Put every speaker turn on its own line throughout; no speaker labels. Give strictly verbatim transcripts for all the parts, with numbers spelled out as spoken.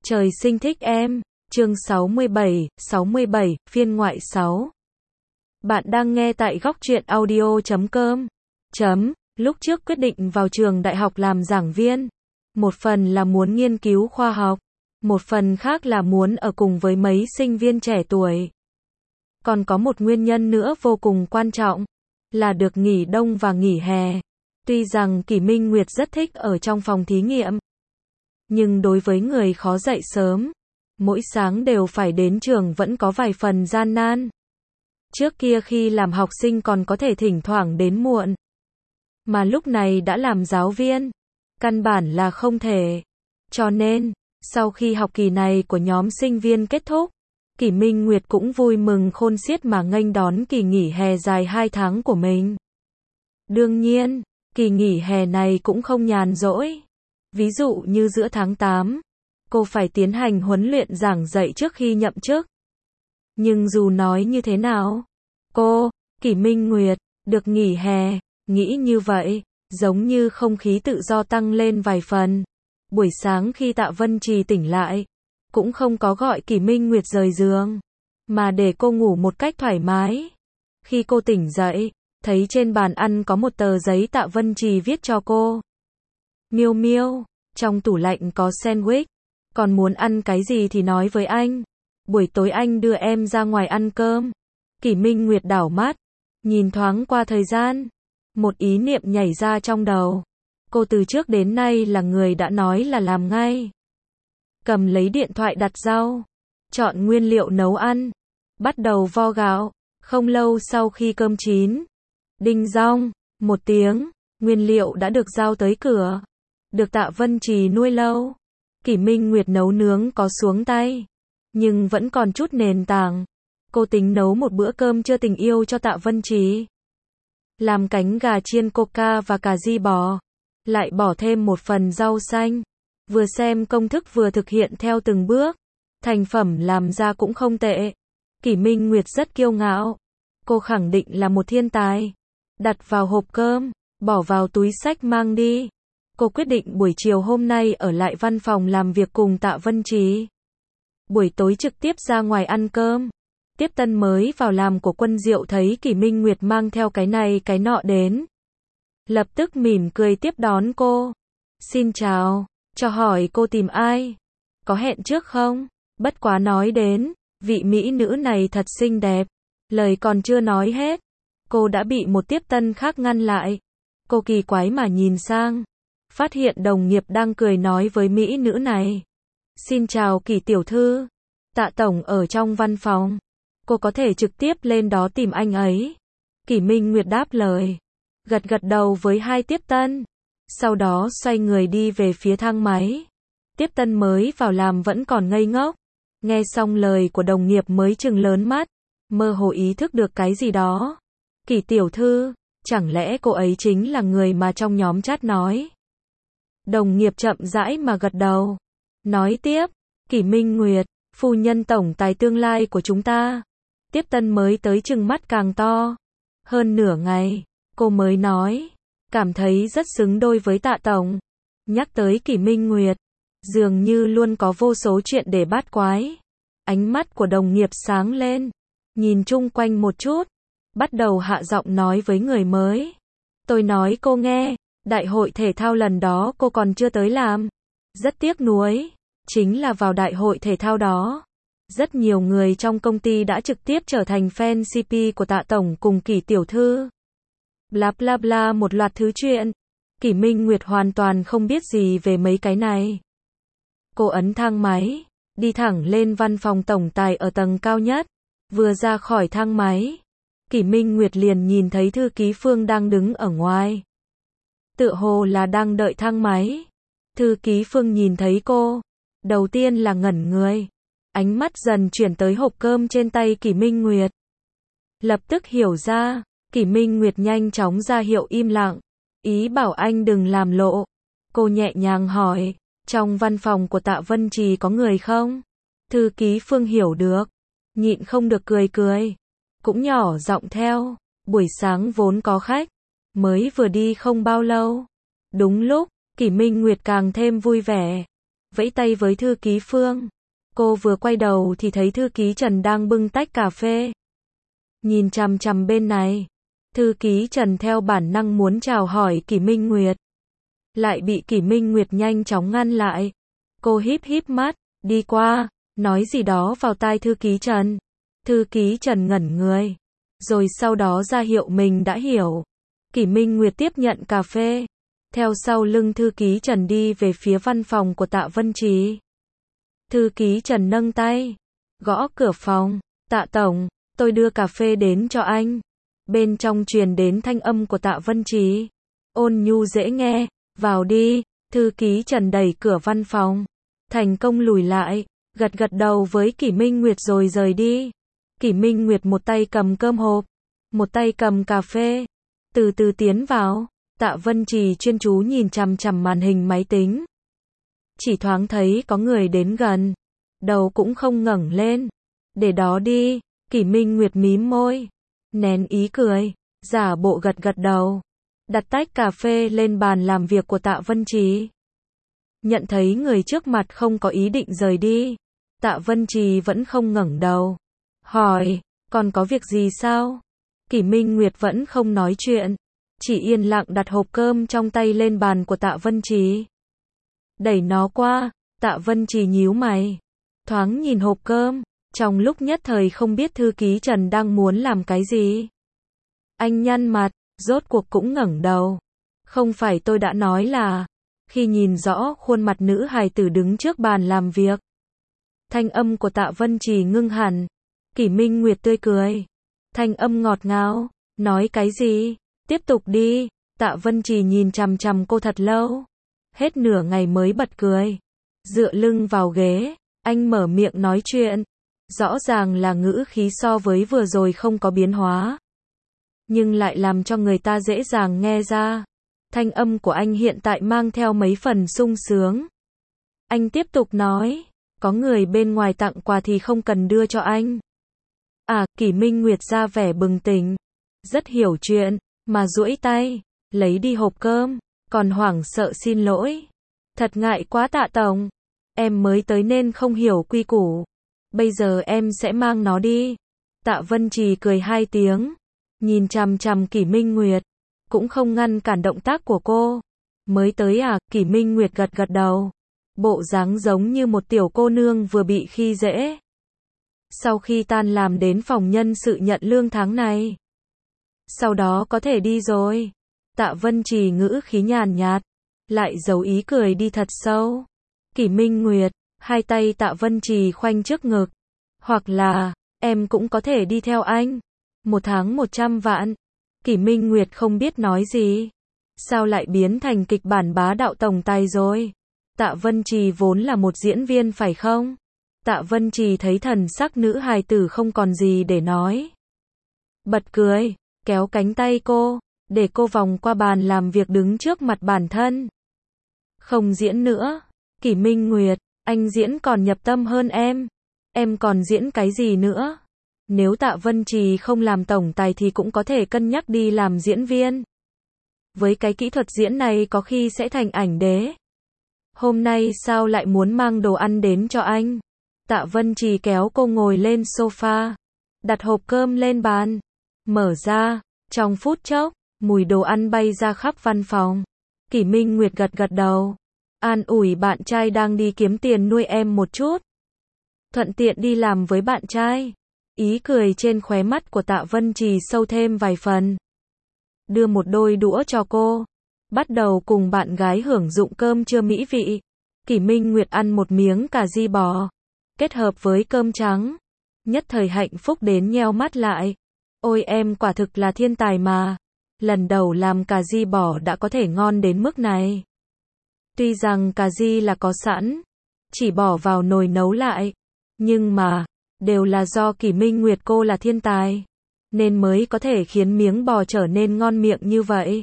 Trời sinh thích em, chương sáu mươi bảy, sáu mươi bảy, phiên ngoại sáu. Bạn đang nghe tại góc truyện audio chấm com. Chấm, lúc trước quyết định vào trường đại học làm giảng viên. Một phần là muốn nghiên cứu khoa học, một phần khác là muốn ở cùng với mấy sinh viên trẻ tuổi. Còn có một nguyên nhân nữa vô cùng quan trọng, là được nghỉ đông và nghỉ hè. Tuy rằng Kỷ Minh Nguyệt rất thích ở trong phòng thí nghiệm, nhưng đối với người khó dậy sớm, mỗi sáng đều phải đến trường vẫn có vài phần gian nan. Trước kia khi làm học sinh còn có thể thỉnh thoảng đến muộn, mà lúc này đã làm giáo viên, căn bản là không thể. Cho nên, sau khi học kỳ này của nhóm sinh viên kết thúc, Kỷ Minh Nguyệt cũng vui mừng khôn xiết mà nghênh đón kỳ nghỉ hè dài hai tháng của mình. Đương nhiên, kỳ nghỉ hè này cũng không nhàn rỗi. Ví dụ như giữa tháng tám, cô phải tiến hành huấn luyện giảng dạy trước khi nhậm chức. Nhưng dù nói như thế nào, cô, Kỷ Minh Nguyệt, được nghỉ hè, nghĩ như vậy, giống như không khí tự do tăng lên vài phần. Buổi sáng khi Tạ Vân Trì tỉnh lại, cũng không có gọi Kỷ Minh Nguyệt rời giường, mà để cô ngủ một cách thoải mái. Khi cô tỉnh dậy, thấy trên bàn ăn có một tờ giấy Tạ Vân Trì viết cho cô. Miêu Miêu, trong tủ lạnh có sandwich, còn muốn ăn cái gì thì nói với anh. Buổi tối anh đưa em ra ngoài ăn cơm. Kỷ Minh Nguyệt đảo mắt, nhìn thoáng qua thời gian. Một ý niệm nhảy ra trong đầu. Cô từ trước đến nay là người đã nói là làm ngay. Cầm lấy điện thoại đặt rau, chọn nguyên liệu nấu ăn, bắt đầu vo gạo. Không lâu sau khi cơm chín, đinh dong, một tiếng, nguyên liệu đã được giao tới cửa. Được Tạ Vân Trì nuôi lâu, Kỷ Minh Nguyệt nấu nướng có xuống tay, nhưng vẫn còn chút nền tảng. Cô tính nấu một bữa cơm trưa tình yêu cho Tạ Vân Trì. Làm cánh gà chiên coca và cà ri bò, lại bỏ thêm một phần rau xanh. Vừa xem công thức vừa thực hiện theo từng bước. Thành phẩm làm ra cũng không tệ. Kỷ Minh Nguyệt rất kiêu ngạo. Cô khẳng định là một thiên tài. Đặt vào hộp cơm, bỏ vào túi xách mang đi. Cô quyết định buổi chiều hôm nay ở lại văn phòng làm việc cùng Tạ Vân Trì. Buổi tối trực tiếp ra ngoài ăn cơm. Tiếp tân mới vào làm của Quân Diệu thấy Kỷ Minh Nguyệt mang theo cái này cái nọ đến, lập tức mỉm cười tiếp đón cô. Xin chào, cho hỏi cô tìm ai? Có hẹn trước không? Bất quá nói đến, vị mỹ nữ này thật xinh đẹp. Lời còn chưa nói hết, cô đã bị một tiếp tân khác ngăn lại. Cô kỳ quái mà nhìn sang, phát hiện đồng nghiệp đang cười nói với mỹ nữ này. Xin chào Kỷ tiểu thư, Tạ tổng ở trong văn phòng. Cô có thể trực tiếp lên đó tìm anh ấy. Kỷ Minh Nguyệt đáp lời, gật gật đầu với hai tiếp tân. Sau đó xoay người đi về phía thang máy. Tiếp tân mới vào làm vẫn còn ngây ngốc. Nghe xong lời của đồng nghiệp mới trừng lớn mắt, mơ hồ ý thức được cái gì đó. Kỷ tiểu thư, chẳng lẽ cô ấy chính là người mà trong nhóm chat nói? Đồng nghiệp chậm rãi mà gật đầu. Nói tiếp, Kỷ Minh Nguyệt, phu nhân tổng tài tương lai của chúng ta. Tiếp tân mới tới trừng mắt càng to. Hơn nửa ngày, cô mới nói, cảm thấy rất xứng đôi với Tạ tổng. Nhắc tới Kỷ Minh Nguyệt, dường như luôn có vô số chuyện để bát quái. Ánh mắt của đồng nghiệp sáng lên, nhìn chung quanh một chút, bắt đầu hạ giọng nói với người mới. Tôi nói cô nghe, đại hội thể thao lần đó cô còn chưa tới làm. Rất tiếc nuối, chính là vào đại hội thể thao đó, rất nhiều người trong công ty đã trực tiếp trở thành fan xê pê của Tạ tổng cùng Kỷ tiểu thư. Bla bla bla một loạt thứ chuyện. Kỷ Minh Nguyệt hoàn toàn không biết gì về mấy cái này. Cô ấn thang máy, đi thẳng lên văn phòng tổng tài ở tầng cao nhất. Vừa ra khỏi thang máy, Kỷ Minh Nguyệt liền nhìn thấy thư ký Phương đang đứng ở ngoài. Tựa hồ là đang đợi thang máy. Thư ký Phương nhìn thấy cô, đầu tiên là ngẩn người. Ánh mắt dần chuyển tới hộp cơm trên tay Kỷ Minh Nguyệt. Lập tức hiểu ra, Kỷ Minh Nguyệt nhanh chóng ra hiệu im lặng, ý bảo anh đừng làm lộ. Cô nhẹ nhàng hỏi, trong văn phòng của Tạ Vân Trì có người không? Thư ký Phương hiểu được, nhịn không được cười cười, cũng nhỏ giọng theo, buổi sáng vốn có khách, mới vừa đi không bao lâu. Đúng lúc, Kỷ Minh Nguyệt càng thêm vui vẻ. vẫy tay với thư ký Phương. Cô vừa quay đầu thì thấy thư ký Trần đang bưng tách cà phê. Nhìn chằm chằm bên này. Thư ký Trần theo bản năng muốn chào hỏi Kỷ Minh Nguyệt. Lại bị Kỷ Minh Nguyệt nhanh chóng ngăn lại. Cô híp híp mắt, đi qua, nói gì đó vào tai thư ký Trần. Thư ký Trần ngẩn người. Rồi sau đó ra hiệu mình đã hiểu. Kỷ Minh Nguyệt tiếp nhận cà phê. Theo sau lưng thư ký Trần đi về phía văn phòng của Tạ Vân Trì. Thư ký Trần nâng tay. Gõ cửa phòng. Tạ Tổng, tôi đưa cà phê đến cho anh. Bên trong truyền đến thanh âm của Tạ Vân Trì. Ôn nhu dễ nghe. Vào đi. Thư ký Trần đẩy cửa văn phòng. Thành công lùi lại. Gật gật đầu với Kỷ Minh Nguyệt rồi rời đi. Kỷ Minh Nguyệt một tay cầm cơm hộp. Một tay cầm cà phê. Từ từ tiến vào. Tạ Vân Trì chuyên chú nhìn chằm chằm màn hình máy tính. Chỉ thoáng thấy có người đến gần. Đầu cũng không ngẩng lên. Để đó đi. Kỷ Minh Nguyệt mím môi. Nén ý cười. Giả bộ gật gật đầu. Đặt tách cà phê lên bàn làm việc của Tạ Vân Trì. Nhận thấy người trước mặt không có ý định rời đi. Tạ Vân Trì vẫn không ngẩng đầu. Hỏi, còn có việc gì sao? Kỷ Minh Nguyệt vẫn không nói chuyện. Chỉ yên lặng đặt hộp cơm trong tay lên bàn của Tạ Vân Trì. Đẩy nó qua. Tạ Vân Trì nhíu mày. Thoáng nhìn hộp cơm. Trong lúc nhất thời không biết thư ký Trần đang muốn làm cái gì. Anh nhăn mặt. Rốt cuộc cũng ngẩng đầu. Không phải tôi đã nói là. Khi nhìn rõ khuôn mặt nữ hài tử đứng trước bàn làm việc. Thanh âm của Tạ Vân Trì ngưng hẳn. Kỷ Minh Nguyệt tươi cười. Thanh âm ngọt ngào. Nói cái gì? Tiếp tục đi. Tạ Vân Trì nhìn chằm chằm cô thật lâu. Hết nửa ngày mới bật cười. Dựa lưng vào ghế. Anh mở miệng nói chuyện. Rõ ràng là ngữ khí so với vừa rồi không có biến hóa. Nhưng lại làm cho người ta dễ dàng nghe ra. Thanh âm của anh hiện tại mang theo mấy phần sung sướng. Anh tiếp tục nói. Có người bên ngoài tặng quà thì không cần đưa cho anh. À, Kỷ Minh Nguyệt ra vẻ bừng tỉnh. Rất hiểu chuyện. Mà duỗi tay. Lấy đi hộp cơm. Còn hoảng sợ xin lỗi. Thật ngại quá Tạ Tổng. Em mới tới nên không hiểu quy củ. Bây giờ em sẽ mang nó đi. Tạ Vân Trì cười hai tiếng. Nhìn chằm chằm Kỷ Minh Nguyệt. Cũng không ngăn cản động tác của cô. Mới tới à? Kỷ Minh Nguyệt gật gật đầu. Bộ dáng giống như một tiểu cô nương vừa bị khi dễ. Sau khi tan làm đến phòng nhân sự nhận lương tháng này. Sau đó có thể đi rồi. Tạ Vân Trì ngữ khí nhàn nhạt. Lại giấu ý cười đi thật sâu. Kỷ Minh Nguyệt. Hai tay Tạ Vân Trì khoanh trước ngực. Hoặc là, em cũng có thể đi theo anh. Một tháng một trăm vạn. Kỷ Minh Nguyệt không biết nói gì. Sao lại biến thành kịch bản bá đạo tổng tài rồi? Tạ Vân Trì vốn là một diễn viên phải không? Tạ Vân Trì thấy thần sắc nữ hài tử không còn gì để nói. Bật cười, kéo cánh tay cô, để cô vòng qua bàn làm việc đứng trước mặt bản thân. Không diễn nữa. Kỷ Minh Nguyệt, anh diễn còn nhập tâm hơn em. Em còn diễn cái gì nữa? Nếu Tạ Vân Trì không làm tổng tài thì cũng có thể cân nhắc đi làm diễn viên. Với cái kỹ thuật diễn này có khi sẽ thành ảnh đế. Hôm nay sao lại muốn mang đồ ăn đến cho anh? Tạ Vân Trì kéo cô ngồi lên sofa. Đặt hộp cơm lên bàn. Mở ra. Trong phút chốc, mùi đồ ăn bay ra khắp văn phòng. Kỷ Minh Nguyệt gật gật đầu. An ủi bạn trai đang đi kiếm tiền nuôi em một chút. Thuận tiện đi làm với bạn trai. Ý cười trên khóe mắt của Tạ Vân Trì sâu thêm vài phần. Đưa một đôi đũa cho cô. Bắt đầu cùng bạn gái hưởng dụng cơm trưa mỹ vị. Kỷ Minh Nguyệt ăn một miếng cà ri bò. Kết hợp với cơm trắng. Nhất thời hạnh phúc đến nheo mắt lại. Ôi em quả thực là thiên tài mà. Lần đầu làm cà ri bò đã có thể ngon đến mức này. Tuy rằng cà ri là có sẵn. Chỉ bỏ vào nồi nấu lại. Nhưng mà, đều là do Kỷ Minh Nguyệt cô là thiên tài. Nên mới có thể khiến miếng bò trở nên ngon miệng như vậy.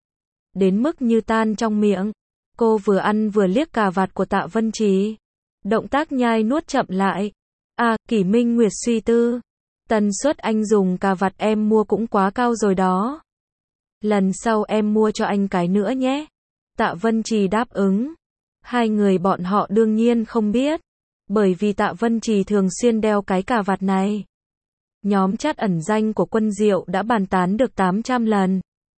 Đến mức như tan trong miệng. Cô vừa ăn vừa liếc cà vạt của Tạ Vân Trì. Động tác nhai nuốt chậm lại. À, Kỷ Minh Nguyệt suy tư. Tần suất anh dùng cà vạt em mua cũng quá cao rồi đó. Lần sau em mua cho anh cái nữa nhé. Tạ Vân Trì đáp ứng. Hai người bọn họ đương nhiên không biết, bởi vì Tạ Vân Trì thường xuyên đeo cái cà vạt này. Nhóm chat ẩn danh của Quân Diệu đã bàn tán được tám trăm lần.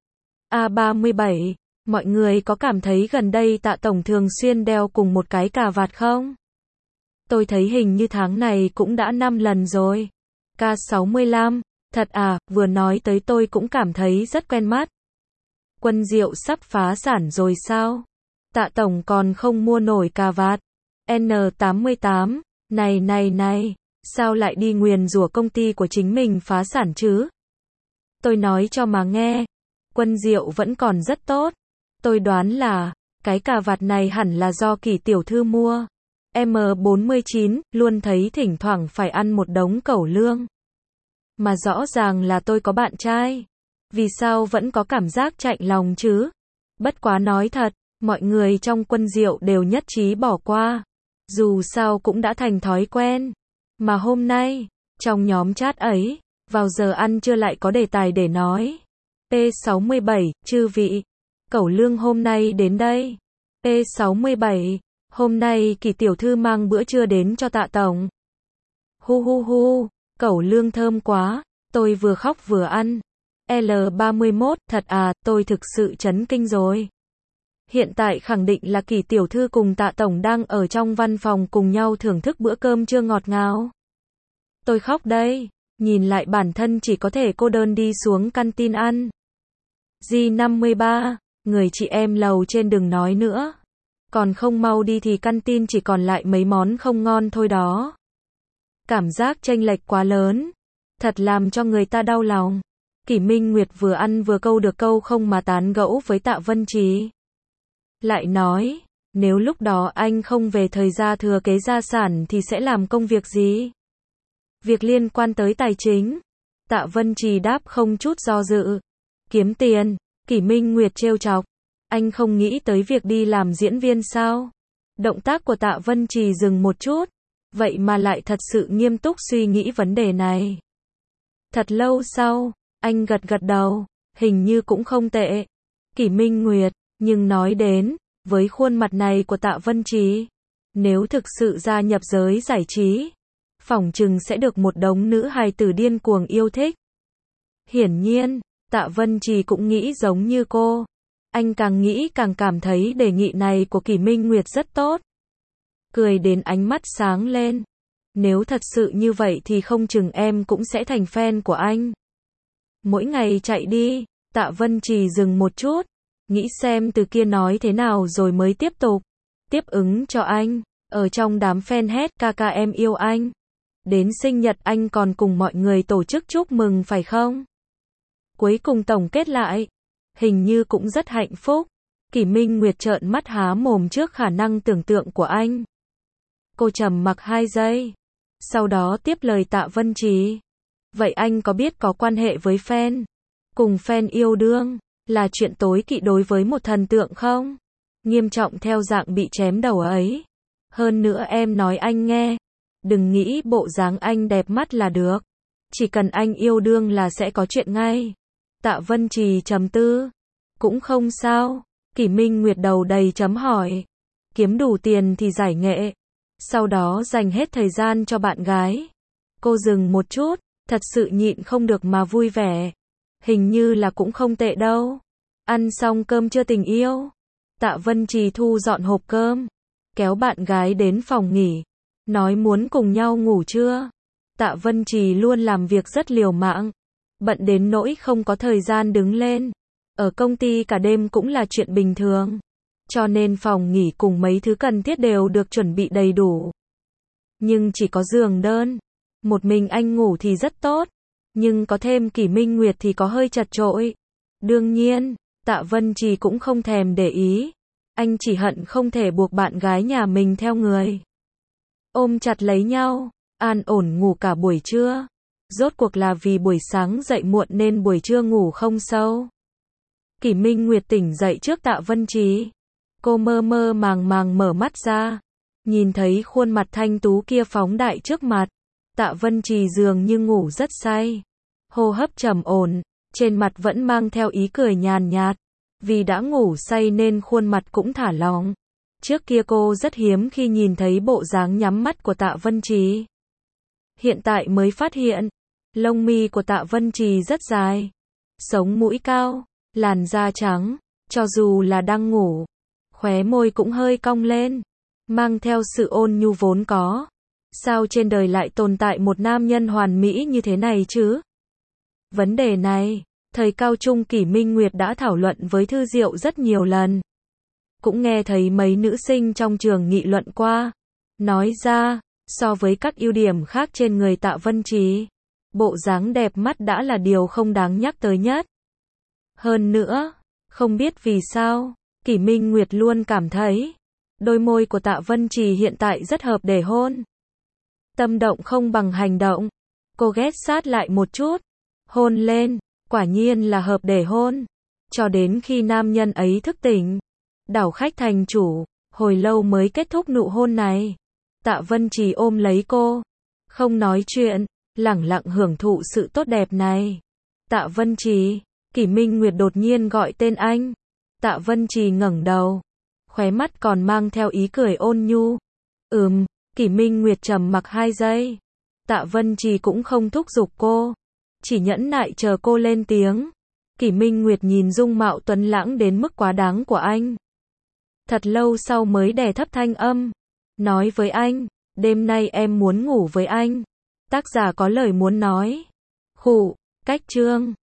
A ba mươi bảy, mọi người có cảm thấy gần đây Tạ Tổng thường xuyên đeo cùng một cái cà vạt không? Tôi thấy hình như tháng này cũng đã năm lần rồi. K sáu mươi lăm, thật à, vừa nói tới tôi cũng cảm thấy rất quen mắt. Quân Diệu sắp phá sản rồi sao? Tạ Tổng còn không mua nổi cà vạt. N tám mươi tám, này này này, sao lại đi nguyền rủa công ty của chính mình phá sản chứ? Tôi nói cho mà nghe, Quân Diệu vẫn còn rất tốt. Tôi đoán là, cái cà vạt này hẳn là do Kỳ tiểu thư mua. M bốn mươi chín, luôn thấy thỉnh thoảng phải ăn một đống cẩu lương. Mà rõ ràng là tôi có bạn trai. Vì sao vẫn có cảm giác chạnh lòng chứ? Bất quá nói thật, mọi người trong Quân Diệu đều nhất trí bỏ qua. Dù sao cũng đã thành thói quen. Mà hôm nay, trong nhóm chat ấy, vào giờ ăn trưa lại có đề tài để nói. P sáu mươi bảy, chư vị. Cẩu lương hôm nay đến đây. P sáu mươi bảy, hôm nay Kỳ tiểu thư mang bữa trưa đến cho Tạ Tổng. Hu hu hu, cẩu lương thơm quá, tôi vừa khóc vừa ăn. L ba mươi mốt, thật à, tôi thực sự chấn kinh rồi. Hiện tại khẳng định là Kỳ tiểu thư cùng Tạ Tổng đang ở trong văn phòng cùng nhau thưởng thức bữa cơm trưa ngọt ngào. Tôi khóc đây, nhìn lại bản thân chỉ có thể cô đơn đi xuống canteen ăn. G năm mươi ba, người chị em lầu trên đừng nói nữa. Còn không mau đi thì canteen chỉ còn lại mấy món không ngon thôi đó. Cảm giác chênh lệch quá lớn, thật làm cho người ta đau lòng. Kỷ Minh Nguyệt vừa ăn vừa câu được câu không mà tán gẫu với Tạ Vân Trì. Lại nói, nếu lúc đó anh không về thời gia thừa kế gia sản thì sẽ làm công việc gì? Việc liên quan tới tài chính. Tạ Vân Trì đáp không chút do dự. Kiếm tiền. Kỷ Minh Nguyệt trêu chọc. Anh không nghĩ tới việc đi làm diễn viên sao? Động tác của Tạ Vân Trì dừng một chút. Vậy mà lại thật sự nghiêm túc suy nghĩ vấn đề này. Thật lâu sau, anh gật gật đầu. Hình như cũng không tệ. Kỷ Minh Nguyệt, nhưng nói đến, với khuôn mặt này của Tạ Vân Trì, nếu thực sự gia nhập giới giải trí, phỏng chừng sẽ được một đống nữ hài tử điên cuồng yêu thích. Hiển nhiên, Tạ Vân Trì cũng nghĩ giống như cô. Anh càng nghĩ càng cảm thấy đề nghị này của Kỷ Minh Nguyệt rất tốt. Cười đến ánh mắt sáng lên. Nếu thật sự như vậy thì không chừng em cũng sẽ thành fan của anh. Mỗi ngày chạy đi, Tạ Vân Trì dừng một chút, nghĩ xem từ kia nói thế nào rồi mới tiếp tục. Tiếp ứng cho anh, ở trong đám fan hét ca ca em yêu anh. Đến sinh nhật anh còn cùng mọi người tổ chức chúc mừng phải không? Cuối cùng tổng kết lại, hình như cũng rất hạnh phúc. Kỷ Minh Nguyệt trợn mắt há mồm trước khả năng tưởng tượng của anh. Cô trầm mặc hai giây, sau đó tiếp lời Tạ Vân Trì. Vậy anh có biết có quan hệ với fan, cùng fan yêu đương, là chuyện tối kỵ đối với một thần tượng không? Nghiêm trọng theo dạng bị chém đầu ấy. Hơn nữa em nói anh nghe, đừng nghĩ bộ dáng anh đẹp mắt là được. Chỉ cần anh yêu đương là sẽ có chuyện ngay. Tạ Vân Trì trầm tư. Cũng không sao. Kỷ Minh Nguyệt đầu đầy chấm hỏi. Kiếm đủ tiền thì giải nghệ. Sau đó dành hết thời gian cho bạn gái. Cô dừng một chút, thật sự nhịn không được mà vui vẻ. Hình như là cũng không tệ đâu. Ăn xong cơm trưa tình yêu. Tạ Vân Trì thu dọn hộp cơm, kéo bạn gái đến phòng nghỉ, nói muốn cùng nhau ngủ trưa. Tạ Vân Trì luôn làm việc rất liều mạng, bận đến nỗi không có thời gian đứng lên. Ở công ty cả đêm cũng là chuyện bình thường, cho nên phòng nghỉ cùng mấy thứ cần thiết đều được chuẩn bị đầy đủ. Nhưng chỉ có giường đơn, một mình anh ngủ thì rất tốt, nhưng có thêm Kỷ Minh Nguyệt thì có hơi chật chội. Đương nhiên, Tạ Vân Trì cũng không thèm để ý. Anh chỉ hận không thể buộc bạn gái nhà mình theo người. Ôm chặt lấy nhau, an ổn ngủ cả buổi trưa. Rốt cuộc là vì buổi sáng dậy muộn nên buổi trưa ngủ không sâu. Kỷ Minh Nguyệt tỉnh dậy trước Tạ Vân Trì. Cô mơ mơ màng màng mở mắt ra, nhìn thấy khuôn mặt thanh tú kia phóng đại trước mặt. Tạ Vân Trì dường như ngủ rất say, hô hấp trầm ổn, trên mặt vẫn mang theo ý cười nhàn nhạt. Vì đã ngủ say nên khuôn mặt cũng thả lỏng. Trước kia cô rất hiếm khi nhìn thấy bộ dáng nhắm mắt của Tạ Vân Trì. Hiện tại mới phát hiện, lông mi của Tạ Vân Trì rất dài, sống mũi cao, làn da trắng, cho dù là đang ngủ, khóe môi cũng hơi cong lên, mang theo sự ôn nhu vốn có. Sao trên đời lại tồn tại một nam nhân hoàn mỹ như thế này chứ? Vấn đề này, thời cao trung Kỷ Minh Nguyệt đã thảo luận với Thư Diệu rất nhiều lần. Cũng nghe thấy mấy nữ sinh trong trường nghị luận qua. Nói ra, so với các ưu điểm khác trên người Tạ Vân Trì, bộ dáng đẹp mắt đã là điều không đáng nhắc tới nhất. Hơn nữa, không biết vì sao, Kỷ Minh Nguyệt luôn cảm thấy đôi môi của Tạ Vân Trì hiện tại rất hợp để hôn. Tâm động không bằng hành động. Cô ghé sát lại một chút, hôn lên, quả nhiên là hợp để hôn. Cho đến khi nam nhân ấy thức tỉnh, đảo khách thành chủ, hồi lâu mới kết thúc nụ hôn này. Tạ Vân Trì ôm lấy cô, không nói chuyện, lẳng lặng hưởng thụ sự tốt đẹp này. Tạ Vân Trì, Kỷ Minh Nguyệt đột nhiên gọi tên anh. Tạ Vân Trì ngẩng đầu, khóe mắt còn mang theo ý cười ôn nhu. Ừm, Kỷ Minh Nguyệt trầm mặc hai giây. Tạ Vân Trì cũng không thúc giục cô, chỉ nhẫn nại chờ cô lên tiếng. Kỷ Minh Nguyệt nhìn dung mạo tuấn lãng đến mức quá đáng của anh. Thật lâu sau mới đè thấp thanh âm, nói với anh, đêm nay em muốn ngủ với anh. Tác giả có lời muốn nói. Khụ, cách chương.